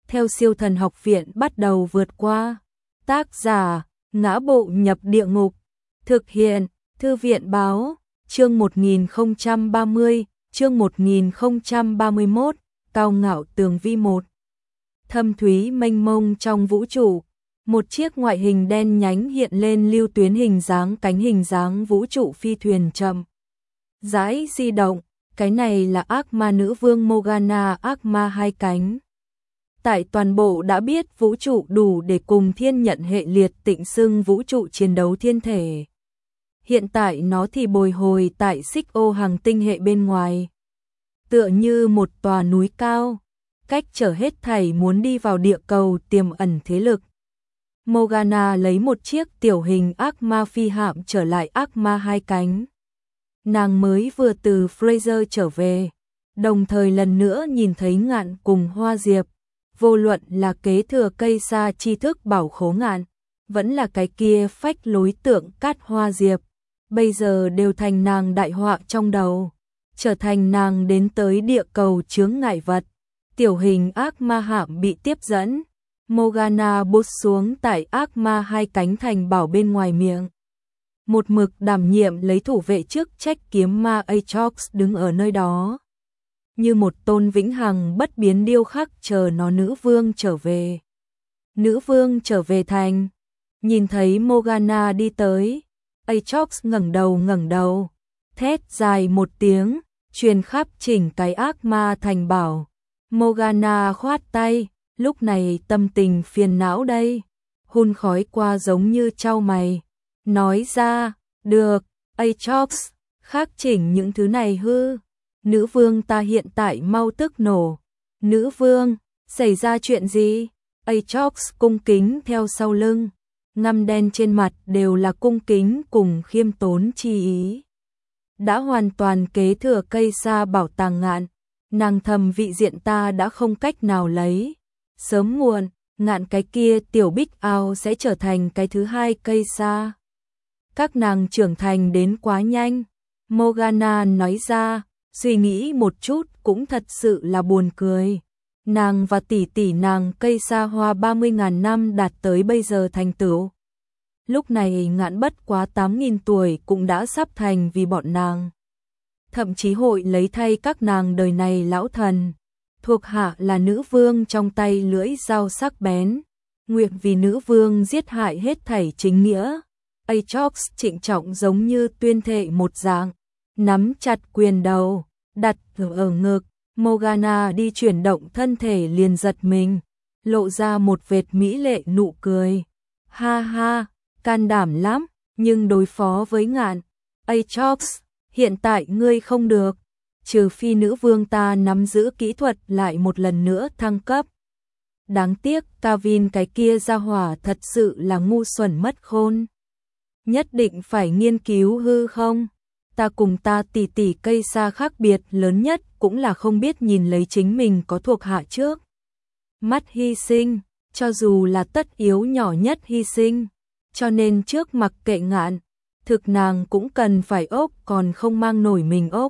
theo siêu thần học viện bắt đầu vượt qua. Tác giả, Ngã Bộ Nhập Địa Ngục. Thực hiện, Thư viện Báo. Chương 1030, chương 1031, Cao Ngạo Tường Vi 1. Thâm thúy mênh mông trong vũ trụ, một chiếc ngoại hình đen nhánh hiện lên lưu tuyến hình dáng cánh hình dáng vũ trụ phi thuyền chậm rãi di động. Cái này là ác ma nữ vương Morgana, ác ma hai cánh. Tại toàn bộ đã biết vũ trụ đủ để cùng thiên nhận hệ liệt tịnh xưng vũ trụ chiến đấu thiên thể. Hiện tại nó thì bồi hồi tại xích ô hành tinh hệ bên ngoài, tựa như một tòa núi cao, cách trở hết thảy muốn đi vào địa cầu tiềm ẩn thế lực. Morgana lấy một chiếc tiểu hình ác ma phi hạm trở lại ác ma hai cánh. Nàng mới vừa từ Fraser trở về, đồng thời lần nữa nhìn thấy Ngạn cùng Hoa Diệp. Vô luận là kế thừa cây sa tri thức bảo khố Ngạn, vẫn là cái kia phách lối tượng cát Hoa Diệp, bây giờ đều thành nàng đại họa trong đầu, trở thành nàng đến tới địa cầu chướng ngại vật. Tiểu hình ác ma hạm bị tiếp dẫn, Morgana bút xuống tại ác ma hai cánh thành bảo bên ngoài miệng. Một mực đảm nhiệm lấy thủ vệ chức trách kiếm ma Aatrox đứng ở nơi đó, như một tôn vĩnh hằng bất biến điêu khắc chờ nó nữ vương trở về. Nữ vương trở về thành, nhìn thấy Morgana đi tới, Aatrox ngẩng đầu, thét dài một tiếng, truyền khắp chỉnh cái ác ma thành bảo. Morgana khoát tay, lúc này tâm tình phiền não đây, hun khói qua giống như trao mày, nói ra, được, Aatrox, khắc chỉnh những thứ này hư. Nữ vương ta hiện tại mau tức nổ. Nữ vương, xảy ra chuyện gì? Aatrox cung kính theo sau lưng, ngăm đen trên mặt đều là cung kính cùng khiêm tốn chi ý. Đã hoàn toàn kế thừa cây sa bảo tàng Ngạn, nàng thầm vị diện ta đã không cách nào lấy. Sớm muộn, Ngạn cái kia tiểu bích ao sẽ trở thành cái thứ hai cây sa. Các nàng trưởng thành đến quá nhanh, Morgana nói ra, suy nghĩ một chút cũng thật sự là buồn cười. Nàng và tỷ tỷ nàng cây sa hoa 30.000 năm đạt tới bây giờ thành tựu. Lúc này Ngạn bất quá 8.000 tuổi cũng đã sắp thành vì bọn nàng. Thậm chí hội lấy thay các nàng đời này lão thần. Thuộc hạ là nữ vương trong tay lưỡi dao sắc bén, nguyện vì nữ vương giết hại hết thảy chính nghĩa. Aatrox trịnh trọng giống như tuyên thệ một dạng, nắm chặt quyền đầu, đặt ở ngực. Morgana đi chuyển động thân thể liền giật mình, lộ ra một vệt mỹ lệ nụ cười. Ha ha, can đảm lắm, nhưng đối phó với Ngạn, Aatrox, hiện tại ngươi không được, trừ phi nữ vương ta nắm giữ kỹ thuật lại một lần nữa thăng cấp. Đáng tiếc Kavin cái kia ra hỏa thật sự là ngu xuẩn mất khôn. Nhất định phải nghiên cứu hư không? Ta cùng ta tỷ tỷ cây sa khác biệt lớn nhất cũng là không biết nhìn lấy chính mình có thuộc hạ trước mắt hy sinh, cho dù là tất yếu nhỏ nhất hy sinh, cho nên trước mặc kệ Ngạn, thực nàng cũng cần phải ốc còn không mang nổi mình ốc.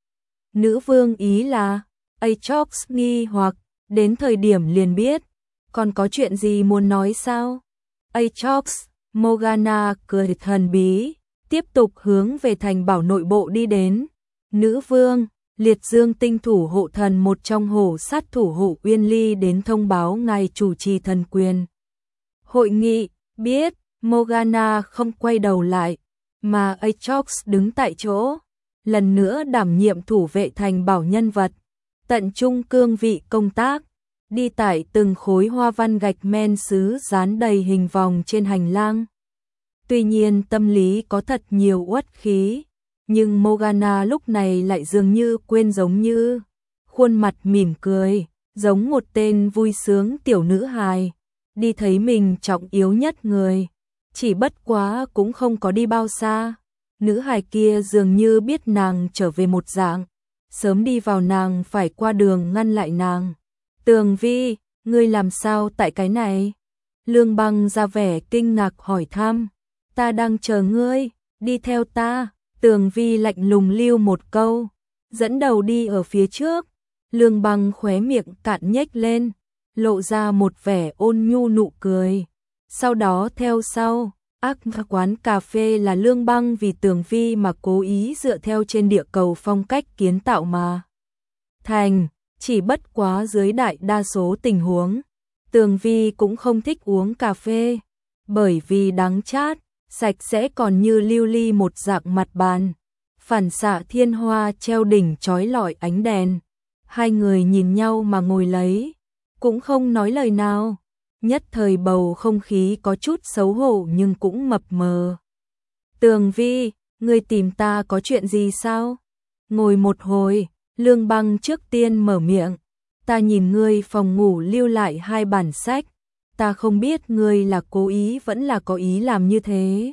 Nữ vương ý là, Aatrox nghi hoặc, đến thời điểm liền biết, còn có chuyện gì muốn nói sao? Aatrox, Morgana cười thần bí, tiếp tục hướng về thành bảo nội bộ đi đến. Nữ vương, liệt dương tinh thủ hộ thần một trong hổ sát thủ hộ Uyên Ly đến thông báo ngài chủ trì thần quyền. Hội nghị, biết, Morgana không quay đầu lại, mà Aatrox đứng tại chỗ, lần nữa đảm nhiệm thủ vệ thành bảo nhân vật, tận trung cương vị công tác, đi tại từng khối hoa văn gạch men sứ dán đầy hình vòng trên hành lang. Tuy nhiên tâm lý có thật nhiều uất khí, nhưng Morgana lúc này lại dường như quên giống như, khuôn mặt mỉm cười, giống một tên vui sướng tiểu nữ hài, đi thấy mình trọng yếu nhất người, chỉ bất quá cũng không có đi bao xa. Nữ hài kia dường như biết nàng trở về một dạng, sớm đi vào nàng phải qua đường ngăn lại nàng. Tường Vi, ngươi làm sao tại cái này? Lương Băng ra vẻ kinh ngạc hỏi thăm. Ta đang chờ ngươi, đi theo ta. Tường Vi lạnh lùng lưu một câu, dẫn đầu đi ở phía trước. Lương Băng khóe miệng cạn nhếch lên, lộ ra một vẻ ôn nhu nụ cười. Sau đó theo sau, quán cà phê là Lương Băng vì Tường Vi mà cố ý dựa theo trên địa cầu phong cách kiến tạo mà thành, chỉ bất quá dưới đại đa số tình huống, Tường Vi cũng không thích uống cà phê, bởi vì đắng chát, sạch sẽ còn như lưu ly một dạng mặt bàn, phản xạ thiên hoa treo đỉnh chói lọi ánh đèn. Hai người nhìn nhau mà ngồi lấy, cũng không nói lời nào. Nhất thời bầu không khí có chút xấu hổ nhưng cũng mập mờ. Tường Vi, ngươi tìm ta có chuyện gì sao? Ngồi một hồi, Lương Băng trước tiên mở miệng. Ta nhìn ngươi phòng ngủ lưu lại 2 bản sách. Ta không biết ngươi là cố ý vẫn là có ý làm như thế.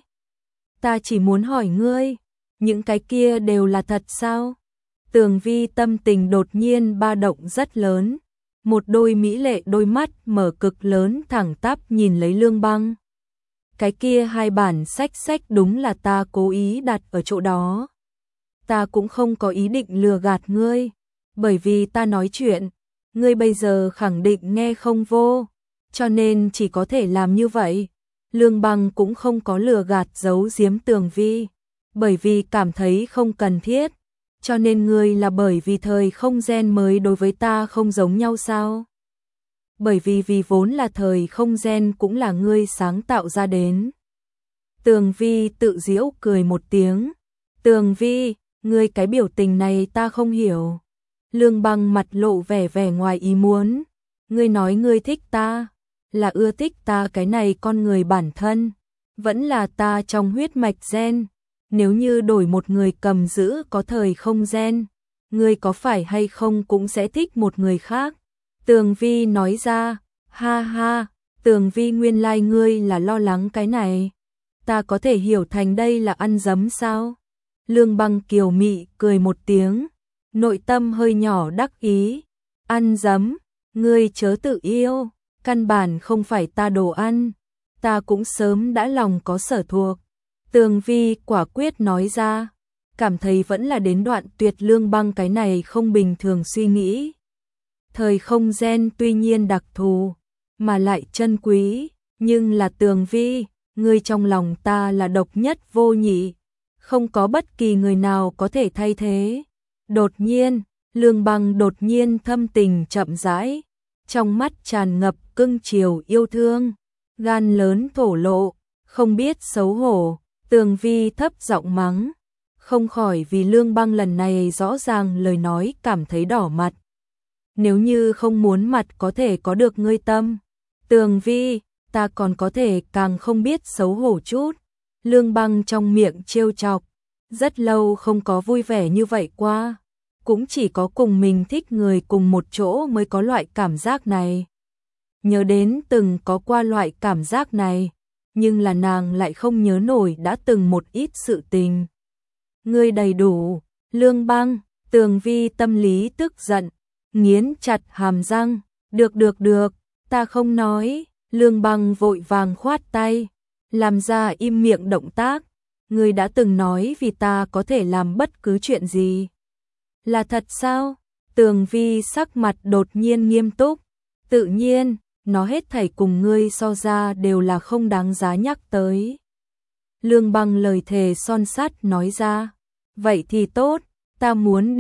Ta chỉ muốn hỏi ngươi, những cái kia đều là thật sao? Tường Vi tâm tình đột nhiên ba động rất lớn. Một đôi mỹ lệ đôi mắt mở cực lớn thẳng tắp nhìn lấy Lương Băng. Cái kia 2 bản sách đúng là ta cố ý đặt ở chỗ đó. Ta cũng không có ý định lừa gạt ngươi, bởi vì ta nói chuyện, ngươi bây giờ khẳng định nghe không vô, cho nên chỉ có thể làm như vậy. Lương Băng cũng không có lừa gạt giấu giếm Tường Vi, bởi vì cảm thấy không cần thiết. Cho nên ngươi là bởi vì thời không gen mới đối với ta không giống nhau sao? Bởi vì vốn là thời không gen cũng là ngươi sáng tạo ra đến. Tường Vi tự giễu cười một tiếng. Tường Vi, ngươi cái biểu tình này ta không hiểu. Lương Băng mặt lộ vẻ ngoài ý muốn. Ngươi nói ngươi thích ta, là ưa thích ta cái này con người bản thân, vẫn là ta trong huyết mạch gen. Nếu như đổi một người cầm giữ có thời không gen, ngươi có phải hay không cũng sẽ thích một người khác. Tường Vi nói ra, ha ha, Tường Vi nguyên lai ngươi là lo lắng cái này. Ta có thể hiểu thành đây là ăn dấm sao? Lương Băng kiều mị cười một tiếng, nội tâm hơi nhỏ đắc ý. Ăn dấm, ngươi chớ tự yêu, căn bản không phải ta đồ ăn, ta cũng sớm đã lòng có sở thuộc. Tường Vi quả quyết nói ra, cảm thấy vẫn là đến đoạn tuyệt. Lương Băng cái này không bình thường suy nghĩ. Thời không gen tuy nhiên đặc thù, mà lại chân quý, nhưng là Tường Vi, ngươi trong lòng ta là độc nhất vô nhị, không có bất kỳ người nào có thể thay thế. Đột nhiên, Lương Băng đột nhiên thâm tình chậm rãi, trong mắt tràn ngập cưng chiều yêu thương, gan lớn thổ lộ, không biết xấu hổ. Tường Vi thấp giọng mắng, không khỏi vì Lương Băng lần này rõ ràng lời nói cảm thấy đỏ mặt. Nếu như không muốn mặt có thể có được ngươi tâm, Tường Vi, ta còn có thể càng không biết xấu hổ chút. Lương Băng trong miệng trêu chọc, rất lâu không có vui vẻ như vậy qua, cũng chỉ có cùng mình thích người cùng một chỗ mới có loại cảm giác này. Nhớ đến từng có qua loại cảm giác này, nhưng là nàng lại không nhớ nổi đã từng một ít sự tình. Ngươi đầy đủ, Lương Băng. Tường Vi tâm lý tức giận, nghiến chặt hàm răng, được, ta không nói. Lương Băng vội vàng khoát tay, làm ra im miệng động tác. Ngươi đã từng nói vì ta có thể làm bất cứ chuyện gì. Là thật sao? Tường Vi sắc mặt đột nhiên nghiêm túc. Tự nhiên, nó hết thảy cùng ngươi so ra đều là không đáng giá nhắc tới. Lương Băng lời thề son sắt nói ra. Vậy thì tốt, ta muốn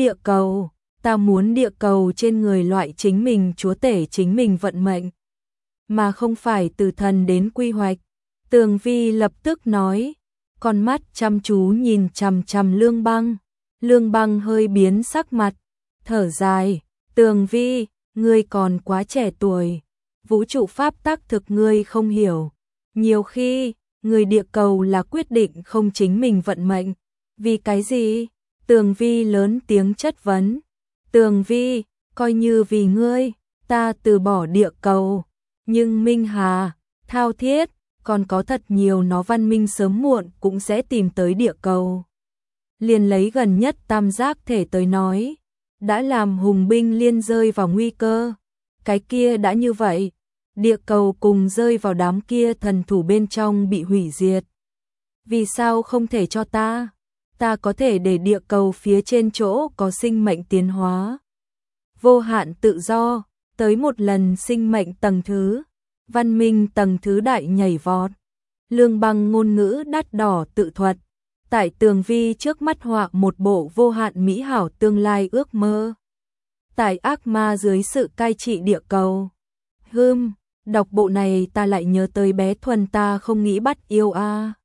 địa cầu trên người loại chính mình chúa tể chính mình vận mệnh, mà không phải từ thần đến quy hoạch. Tường Vi lập tức nói, con mắt chăm chú nhìn chằm chằm Lương Băng. Lương Băng hơi biến sắc mặt, thở dài, Tường Vi, ngươi còn quá trẻ tuổi, vũ trụ pháp tắc thực ngươi không hiểu. Nhiều khi, người địa cầu là quyết định không chính mình vận mệnh. Vì cái gì? Tường Vi lớn tiếng chất vấn. Tường Vi, coi như vì ngươi, ta từ bỏ địa cầu. Nhưng Minh Hà, Thao Thiết, còn có thật nhiều nó văn minh sớm muộn cũng sẽ tìm tới địa cầu. Liền lấy gần nhất tam giác thể tới nói, đã làm hùng binh liên rơi vào nguy cơ. Cái kia đã như vậy, địa cầu cùng rơi vào đám kia thần thủ bên trong bị hủy diệt. Vì sao không thể cho ta? Ta có thể để địa cầu phía trên chỗ có sinh mệnh tiến hóa, vô hạn tự do, tới một lần sinh mệnh tầng thứ, văn minh tầng thứ đại nhảy vọt. Lương Băng ngôn ngữ đắt đỏ tự thuật, tại tường vi trước mắt họa một bộ vô hạn mỹ hảo tương lai ước mơ. Tại ác ma dưới sự cai trị địa cầu. Đọc bộ này ta lại nhớ tới bé Thuần ta không nghĩ bắt yêu a.